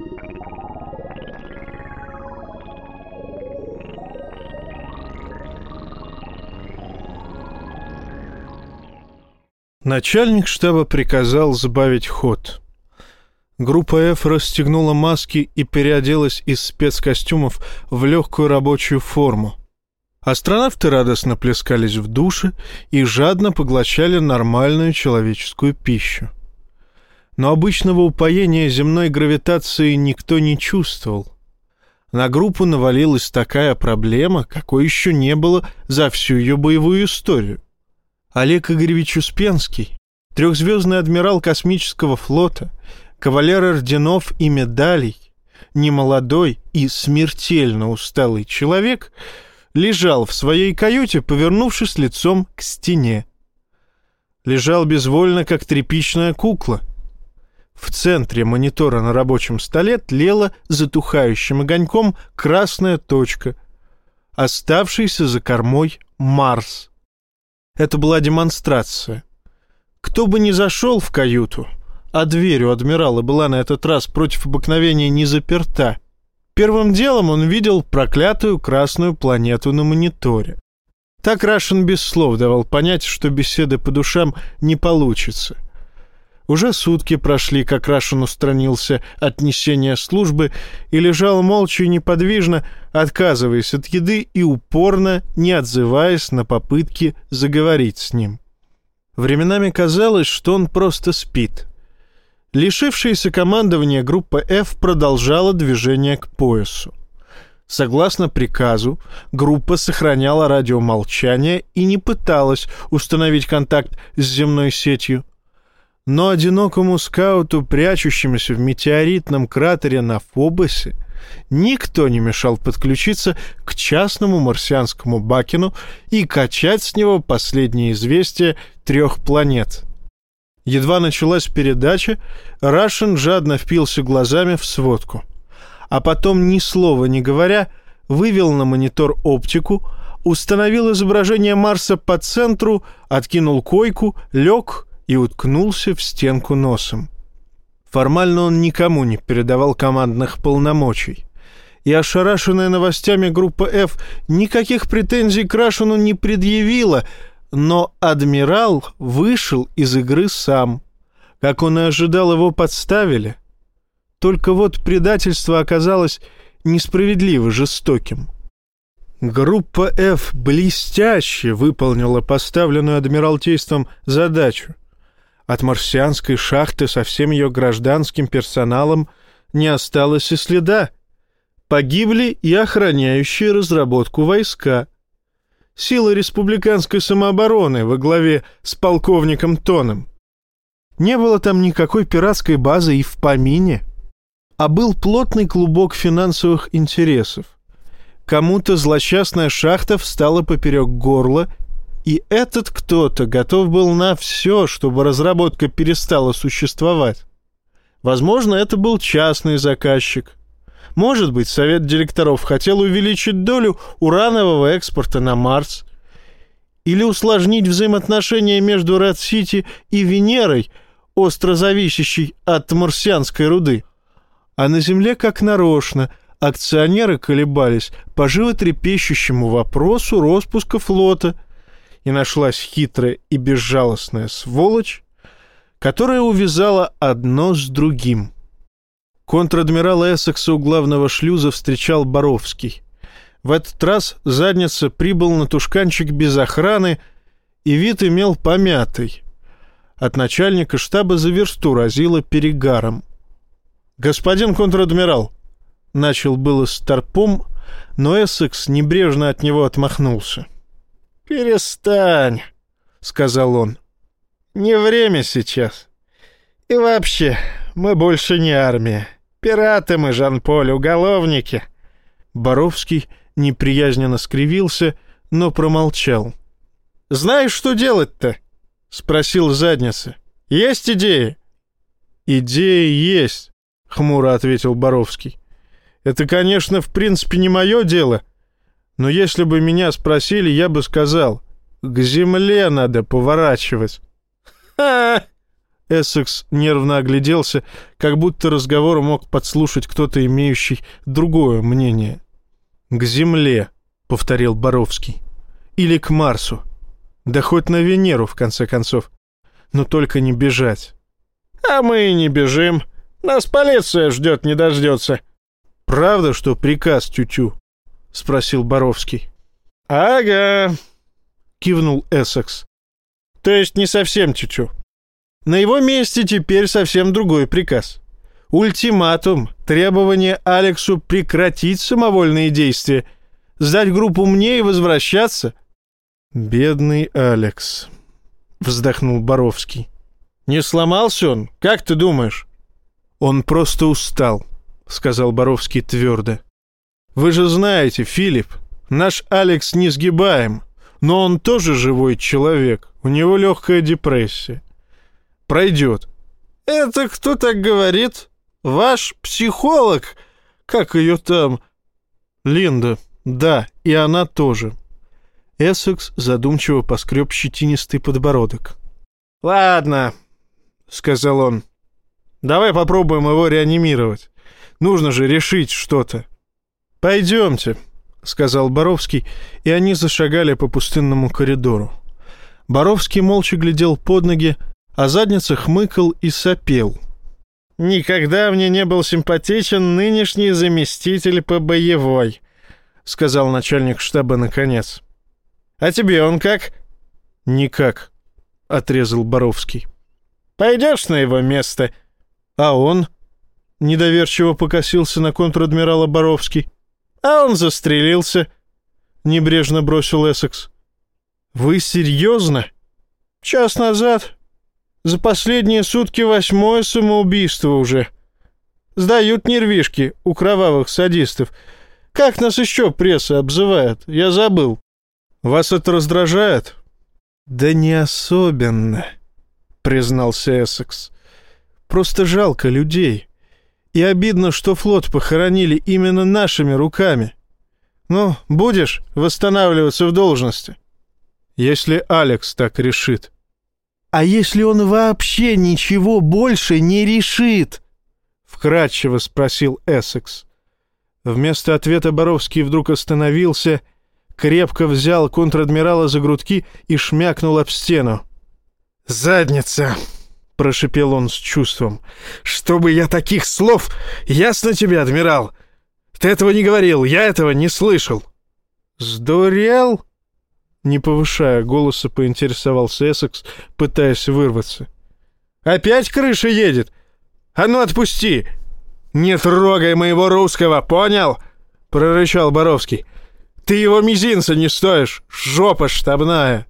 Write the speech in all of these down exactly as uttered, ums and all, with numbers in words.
Начальник штаба приказал сбавить ход. Группа F расстегнула маски и переоделась из спецкостюмов в легкую рабочую форму. Астронавты радостно плескались в душе и жадно поглощали нормальную человеческую пищу. Но обычного упоения земной гравитацией никто не чувствовал. На группу навалилась такая проблема, какой еще не было за всю ее боевую историю. Олег Игоревич Успенский, трехзвездный адмирал космического флота, кавалер орденов и медалей, немолодой и смертельно усталый человек, лежал в своей каюте, повернувшись лицом к стене. Лежал безвольно, как тряпичная кукла. В центре монитора на рабочем столе тлела затухающим огоньком красная точка, оставшийся за кормой Марс. Это была демонстрация. Кто бы ни зашел в каюту, а дверь у адмирала была на этот раз против обыкновения не заперта, первым делом он видел проклятую красную планету на мониторе. Так Рашин без слов давал понять, что беседы по душам не получится. Уже сутки прошли, как Рашин устранился от несения службы и лежал молча и неподвижно, отказываясь от еды и упорно не отзываясь на попытки заговорить с ним. Временами казалось, что он просто спит. Лишившаяся командования группа F продолжала движение к поясу. Согласно приказу, группа сохраняла радиомолчание и не пыталась установить контакт с земной сетью. Но одинокому скауту, прячущемуся в метеоритном кратере на Фобосе, никто не мешал подключиться к частному марсианскому Бакину и качать с него последние известия трех планет. Едва началась передача, Рашин жадно впился глазами в сводку, а потом, ни слова не говоря, вывел на монитор оптику, установил изображение Марса по центру, откинул койку, лег и уткнулся в стенку носом. Формально он никому не передавал командных полномочий, и ошарашенная новостями группа F никаких претензий к Рашину не предъявила, но адмирал вышел из игры сам. Как он и ожидал, его подставили. Только вот предательство оказалось несправедливо жестоким. Группа F блестяще выполнила поставленную Адмиралтейством задачу. От марсианской шахты со всем ее гражданским персоналом не осталось и следа. Погибли и охраняющие разработку войска. Силы республиканской самообороны во главе с полковником Тоном. Не было там никакой пиратской базы и в помине, а был плотный клубок финансовых интересов. Кому-то злосчастная шахта встала поперек горла, и этот кто-то готов был на все, чтобы разработка перестала существовать. Возможно, это был частный заказчик. Может быть, совет директоров хотел увеличить долю уранового экспорта на Марс или усложнить взаимоотношения между Ред-Сити и Венерой, остро зависящей от марсианской руды. А на Земле, как нарочно, акционеры колебались по животрепещущему вопросу распуска флота, и нашлась хитрая и безжалостная сволочь, которая увязала одно с другим. Контр-адмирала Эссекса у главного шлюза встречал Боровский. В этот раз задница прибыл на тушканчик без охраны, и вид имел помятый. От начальника штаба за версту разило перегаром. «Господин контр-адмирал!» — начал было старпом, но Эссекс небрежно от него отмахнулся. «Перестань», — сказал он. «Не время сейчас. И вообще, мы больше не армия. Пираты мы, Жан-Поль, уголовники». Боровский неприязненно скривился, но промолчал. «Знаешь, что делать-то?» — спросил задница. «Есть идеи?» «Идеи есть», — хмуро ответил Боровский. «Это, конечно, в принципе не мое дело, но если бы меня спросили, я бы сказал, к земле надо поворачивать». «Ха!» — Эссекс нервно огляделся, как будто разговор мог подслушать кто-то, имеющий другое мнение. «К Земле», — повторил Боровский. «Или к Марсу. Да хоть на Венеру, в конце концов. Но только не бежать». «А мы и не бежим. Нас полиция ждет, не дождется». «Правда, что приказ тю-тю?» — спросил Боровский. «Ага», — кивнул Эссекс. «То есть не совсем тю-тю. На его месте теперь совсем другой приказ. Ультиматум, требование Алексу прекратить самовольные действия, сдать группу мне и возвращаться». «Бедный Алекс», — вздохнул Боровский. «Не сломался он? Как ты думаешь?» «Он просто устал», — сказал Боровский твердо. «Вы же знаете, Филипп, наш Алекс несгибаем, но он тоже живой человек, у него легкая депрессия. Пройдет». «Это кто так говорит? Ваш психолог? Как ее там?» «Линда, да, и она тоже». Эссекс задумчиво поскреб щетинистый подбородок. «Ладно», — сказал он, — «давай попробуем его реанимировать. Нужно же решить что-то». «Пойдемте», — сказал Боровский, и они зашагали по пустынному коридору. Боровский молча глядел под ноги, а задница хмыкал и сопел. «Никогда мне не был симпатичен нынешний заместитель по боевой», — сказал начальник штаба наконец. «А тебе он как?» «Никак», — отрезал Боровский. «Пойдешь на его место?» «А он?» — недоверчиво покосился на контр-адмирала Боровский. «А он застрелился», — небрежно бросил Эссекс. «Вы серьезно?» «Час назад. За последние сутки восьмое самоубийство уже. Сдают нервишки у кровавых садистов. Как нас еще пресса обзывает? Я забыл». «Вас это раздражает?» «Да не особенно», — признался Эссекс. «Просто жалко людей. И обидно, что флот похоронили именно нашими руками. Ну, будешь восстанавливаться в должности?» «Если Алекс так решит». «А если он вообще ничего больше не решит?» — вкратчиво спросил Эссекс. Вместо ответа Боровский вдруг остановился, крепко взял контр-адмирала за грудки и шмякнул об стену. «Задница!» — прошипел он с чувством. «Чтобы я таких слов! Ясно тебе, адмирал? Ты этого не говорил, я этого не слышал!» «Сдурел?» — не повышая голоса, поинтересовался Эссекс, пытаясь вырваться. «Опять крыша едет? А ну отпусти! Не трогай моего русского, понял?» — прорычал Боровский. «Ты его мизинца не стоишь, жопа штабная!»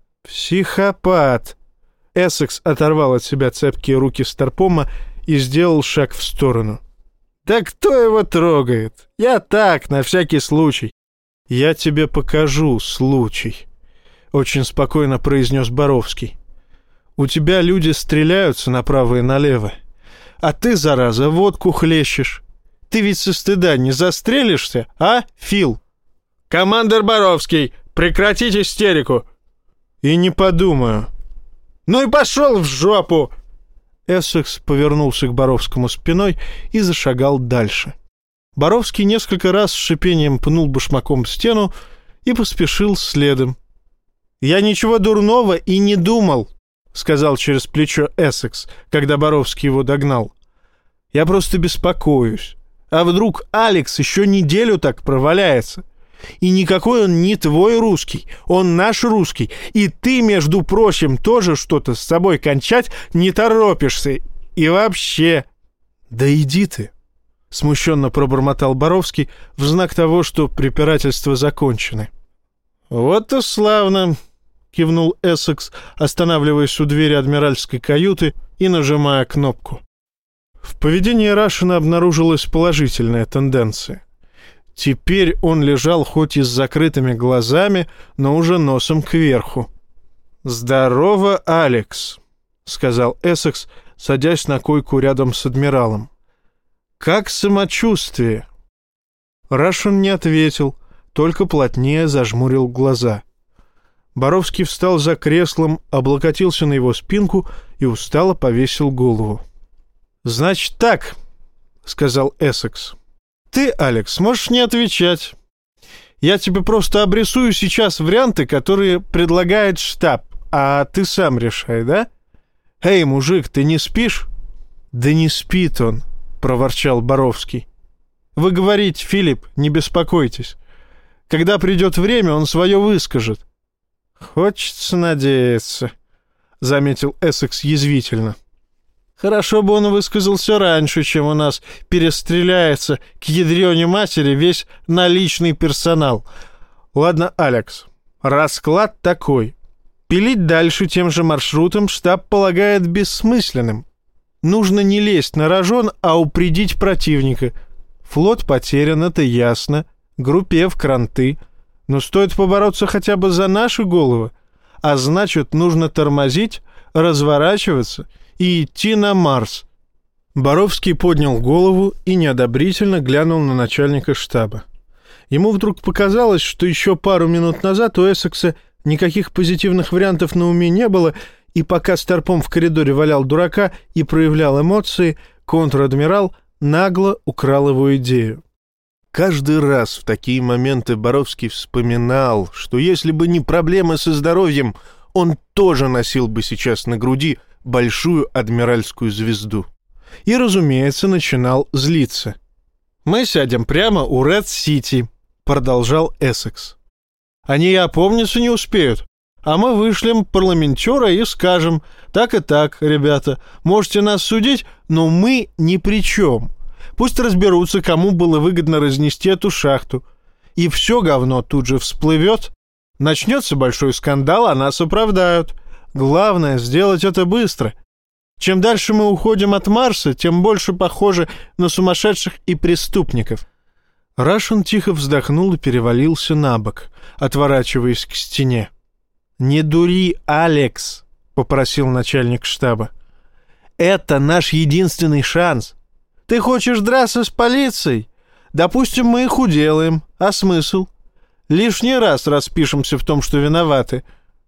«Психопат!» Эссекс оторвал от себя цепкие руки Старпома и сделал шаг в сторону. «Да кто его трогает? Я так, на всякий случай». «Я тебе покажу случай», — очень спокойно произнес Боровский. «У тебя люди стреляются направо и налево, а ты, зараза, водку хлещешь. Ты ведь со стыда не застрелишься, а, Фил?» «Командир Боровский, прекратить истерику!» «И не подумаю». «Ну и пошел в жопу!» Эссекс повернулся к Боровскому спиной и зашагал дальше. Боровский несколько раз с шипением пнул башмаком в стену и поспешил следом. «Я ничего дурного и не думал», — сказал через плечо Эссекс, когда Боровский его догнал. «Я просто беспокоюсь. А вдруг Алекс еще неделю так проваляется? И никакой он не твой русский, он наш русский. И ты, между прочим, тоже что-то с собой кончать не торопишься. И вообще...» «Да иди ты», — смущенно пробормотал Боровский в знак того, что препирательства закончены. «Вот и славно», — кивнул Эссекс, останавливаясь у двери адмиральской каюты и нажимая кнопку. В поведении Рашина обнаружилась положительная тенденция. Теперь он лежал хоть и с закрытыми глазами, но уже носом кверху. «Здорово, Алекс», — сказал Эссекс, садясь на койку рядом с адмиралом. «Как самочувствие?» Рашин не ответил, только плотнее зажмурил глаза. Боровский встал за креслом, облокотился на его спинку и устало повесил голову. «Значит так», — сказал Эссекс. «Ты, Алекс, можешь не отвечать. Я тебе просто обрисую сейчас варианты, которые предлагает штаб, а ты сам решай, да? Эй, мужик, ты не спишь?» «Да не спит он», — проворчал Боровский. «Вы говорите, Филипп, не беспокойтесь. Когда придет время, он свое выскажет». «Хочется надеяться», — заметил Эссекс язвительно. «Хорошо бы он высказался раньше, чем у нас перестреляется к ядрёне матери весь наличный персонал. Ладно, Алекс, расклад такой. Пилить дальше тем же маршрутом штаб полагает бессмысленным. Нужно не лезть на рожон, а упредить противника. Флот потерян, это ясно. Группе в кранты. Но стоит побороться хотя бы за наши головы. А значит, нужно тормозить, разворачиваться и идти на Марс». Боровский поднял голову и неодобрительно глянул на начальника штаба. Ему вдруг показалось, что еще пару минут назад у Эссекса никаких позитивных вариантов на уме не было, и пока Старпом в коридоре валял дурака и проявлял эмоции, контр-адмирал нагло украл его идею. Каждый раз в такие моменты Боровский вспоминал, что если бы не проблемы со здоровьем, он тоже носил бы сейчас на груди большую адмиральскую звезду. И, разумеется, начинал злиться. «Мы сядем прямо у Ред-Сити», — продолжал Эссекс. «Они и опомниться не успеют, а мы вышлем парламентера и скажем: так и так, ребята, можете нас судить, но мы ни при чем. Пусть разберутся, кому было выгодно разнести эту шахту. И все говно тут же всплывет. Начнется большой скандал, а нас оправдают. Главное — сделать это быстро. Чем дальше мы уходим от Марса, тем больше похоже на сумасшедших и преступников». Рашен тихо вздохнул и перевалился на бок, отворачиваясь к стене. «Не дури, Алекс», — попросил начальник штаба. «Это наш единственный шанс. Ты хочешь драться с полицией? Допустим, мы их уделаем. А смысл? Лишний раз распишемся в том, что виноваты».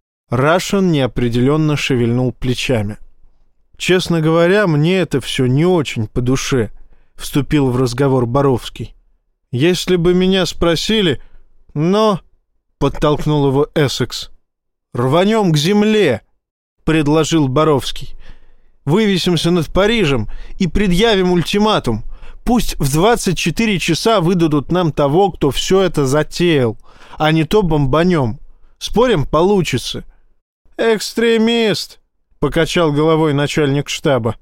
Рашен неопределенно шевельнул плечами. «Честно говоря, мне это все не очень по душе», — вступил в разговор Боровский. «Если бы меня спросили...» «Но...» — подтолкнул его Эссекс. «Рванем к земле», — предложил Боровский. «Вывесимся над Парижем и предъявим ультиматум. Пусть в двадцать четыре часа выдадут нам того, кто все это затеял, а не то бомбанем. Спорим, получится». «Экстремист», — покачал головой начальник штаба.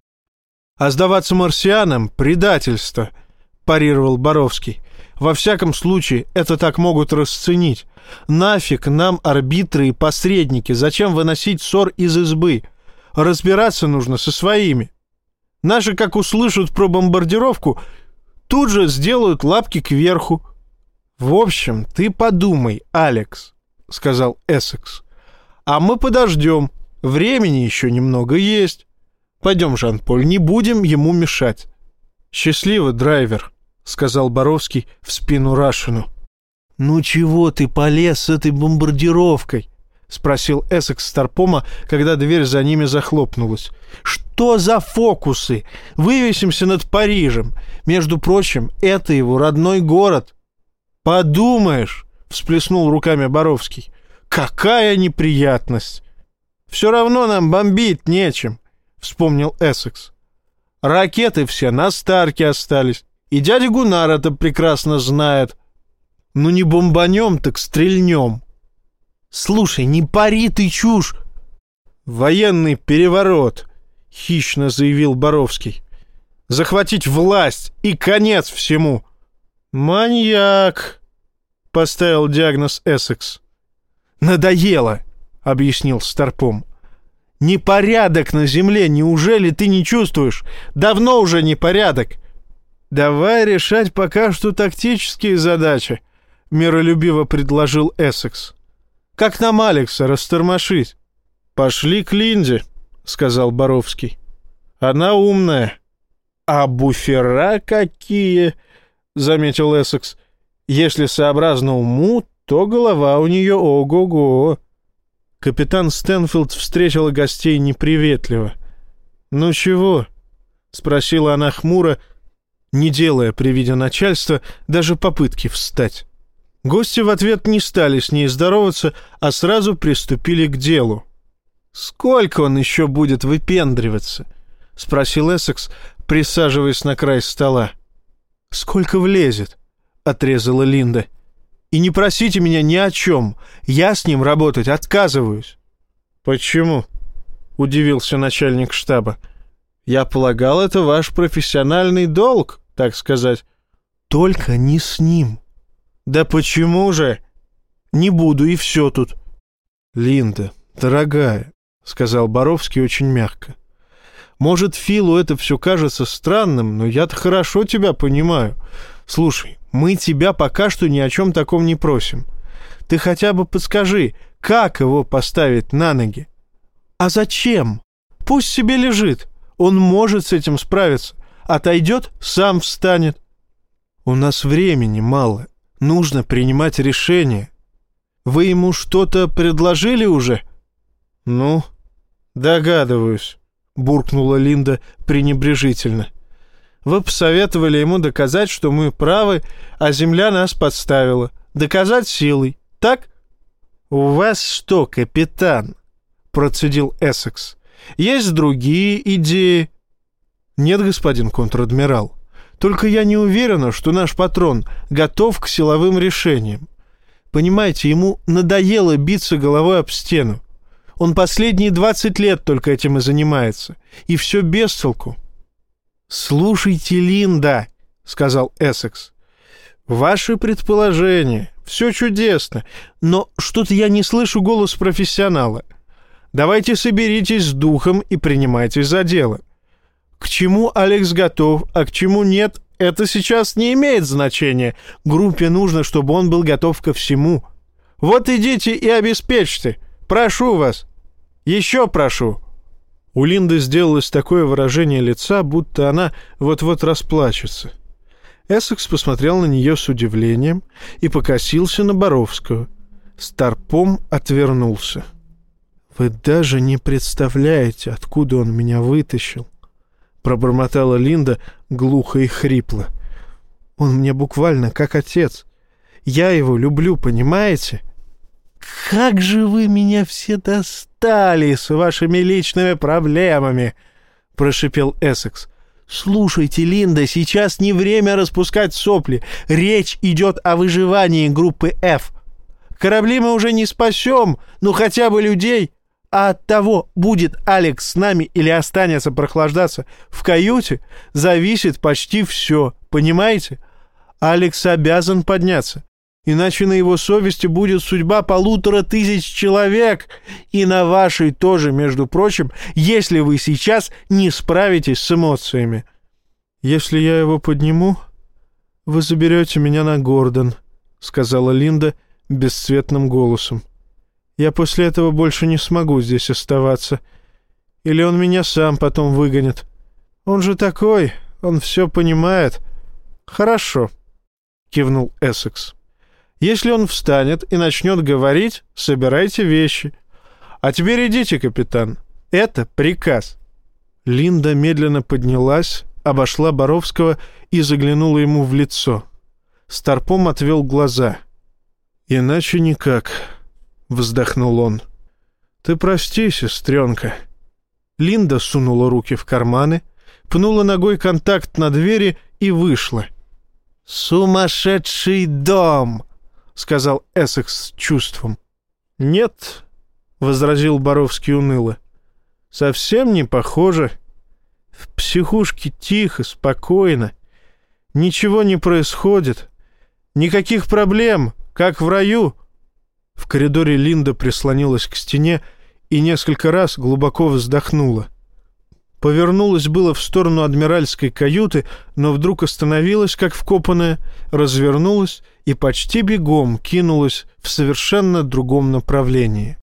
«А сдаваться марсианам — предательство», — парировал Боровский. «Во всяком случае, это так могут расценить. Нафиг нам арбитры и посредники, зачем выносить ссор из избы? Разбираться нужно со своими. Наши, как услышат про бомбардировку, тут же сделают лапки кверху». «В общем, ты подумай, Алекс», — сказал Эссекс. «А мы подождем. Времени еще немного есть. Пойдем, Жан-Поль, не будем ему мешать». «Счастливо, драйвер», — сказал Боровский в спину Рашину. «Ну чего ты полез с этой бомбардировкой?» — спросил Эссекс Старпома, когда дверь за ними захлопнулась. «Что за фокусы? Вывесимся над Парижем. Между прочим, это его родной город». «Подумаешь», — всплеснул руками Боровский. «Какая неприятность!» «Все равно нам бомбить нечем», — вспомнил Эссекс. «Ракеты все на Старке остались, и дядя Гуннар это прекрасно знает. Ну не бомбанем, так стрельнем». «Слушай, не пари ты чушь!» «Военный переворот», — хищно заявил Боровский. «Захватить власть и конец всему». «Маньяк», — поставил диагноз Эссекс. «Надоело», — объяснил Старпом. «Непорядок на земле, неужели ты не чувствуешь? Давно уже непорядок». «Давай решать пока что тактические задачи», — миролюбиво предложил Эссекс. «Как нам Алекса растормошить?» «Пошли к Линде», — сказал Боровский. «Она умная». «А буфера какие?» — заметил Эссекс. «Если сообразно уму, то голова у нее ого-го». Капитан Стэнфилд встретила гостей неприветливо. «Ну чего?» — спросила она хмуро, не делая при виде начальства даже попытки встать. Гости в ответ не стали с ней здороваться, а сразу приступили к делу. «Сколько он еще будет выпендриваться?» — спросил Эссекс, присаживаясь на край стола. «Сколько влезет?» — отрезала Линда. «И не просите меня ни о чем. Я с ним работать отказываюсь». «Почему?» — удивился начальник штаба. «Я полагал, это ваш профессиональный долг, так сказать». «Только не с ним». «Да почему же?» «Не буду, и все тут». «Линда, дорогая», — сказал Боровский очень мягко. «Может, Филу это все кажется странным, но я-то хорошо тебя понимаю. Слушай, мы тебя пока что ни о чем таком не просим. Ты хотя бы подскажи, как его поставить на ноги?» «А зачем? Пусть себе лежит. Он может с этим справиться. Отойдет, сам встанет». «У нас времени мало. Нужно принимать решение. Вы ему что-то предложили уже?» «Ну, догадываюсь», — буркнула Линда пренебрежительно. «Вы посоветовали ему доказать, что мы правы, а земля нас подставила. Доказать силой, так?» «У вас что, капитан?» — процедил Эссекс. «Есть другие идеи?» «Нет, господин контр-адмирал. Только я не уверена, что наш патрон готов к силовым решениям. Понимаете, ему надоело биться головой об стену. Он последние двадцать лет только этим и занимается. И все без толку». «Слушайте, Линда», — сказал Эссекс, — «ваши предположения, все чудесно, но что-то я не слышу голос профессионала. Давайте соберитесь с духом и принимайтесь за дело. К чему Алекс готов, а к чему нет, это сейчас не имеет значения. Группе нужно, чтобы он был готов ко всему. Вот идите и обеспечьте. Прошу вас. Еще прошу». У Линды сделалось такое выражение лица, будто она вот-вот расплачется. Эссекс посмотрел на нее с удивлением и покосился на Боровского. Старпом отвернулся. «Вы даже не представляете, откуда он меня вытащил», — пробормотала Линда глухо и хрипло. «Он мне буквально как отец. Я его люблю, понимаете?» «Как же вы меня все достали с вашими личными проблемами!» — прошипел Эссекс. «Слушайте, Линда, сейчас не время распускать сопли. Речь идет о выживании группы F. Корабли мы уже не спасем, ну хотя бы людей. А от того, будет Алекс с нами или останется прохлаждаться в каюте, зависит почти все, понимаете? Алекс обязан подняться. Иначе на его совести будет судьба полутора тысяч человек, и на вашей тоже, между прочим, если вы сейчас не справитесь с эмоциями». «Если я его подниму, вы заберете меня на Гордон», — сказала Линда бесцветным голосом. «Я после этого больше не смогу здесь оставаться. Или он меня сам потом выгонит. Он же такой, он все понимает». «Хорошо», — кивнул Эссекс. «Если он встанет и начнет говорить, собирайте вещи. А теперь идите, капитан. Это приказ». Линда медленно поднялась, обошла Боровского и заглянула ему в лицо. Старпом отвел глаза. «Иначе никак», — вздохнул он. «Ты прости, сестренка». Линда сунула руки в карманы, пнула ногой контакт на двери и вышла. «Сумасшедший дом!» — сказал Эссекс с чувством. «Нет», — возразил Боровский уныло, — «совсем не похоже. В психушке тихо, спокойно. Ничего не происходит. Никаких проблем, как в раю». В коридоре Линда прислонилась к стене и несколько раз глубоко вздохнула. Повернулась было в сторону адмиральской каюты, но вдруг остановилась, как вкопанная, развернулась и почти бегом кинулась в совершенно другом направлении.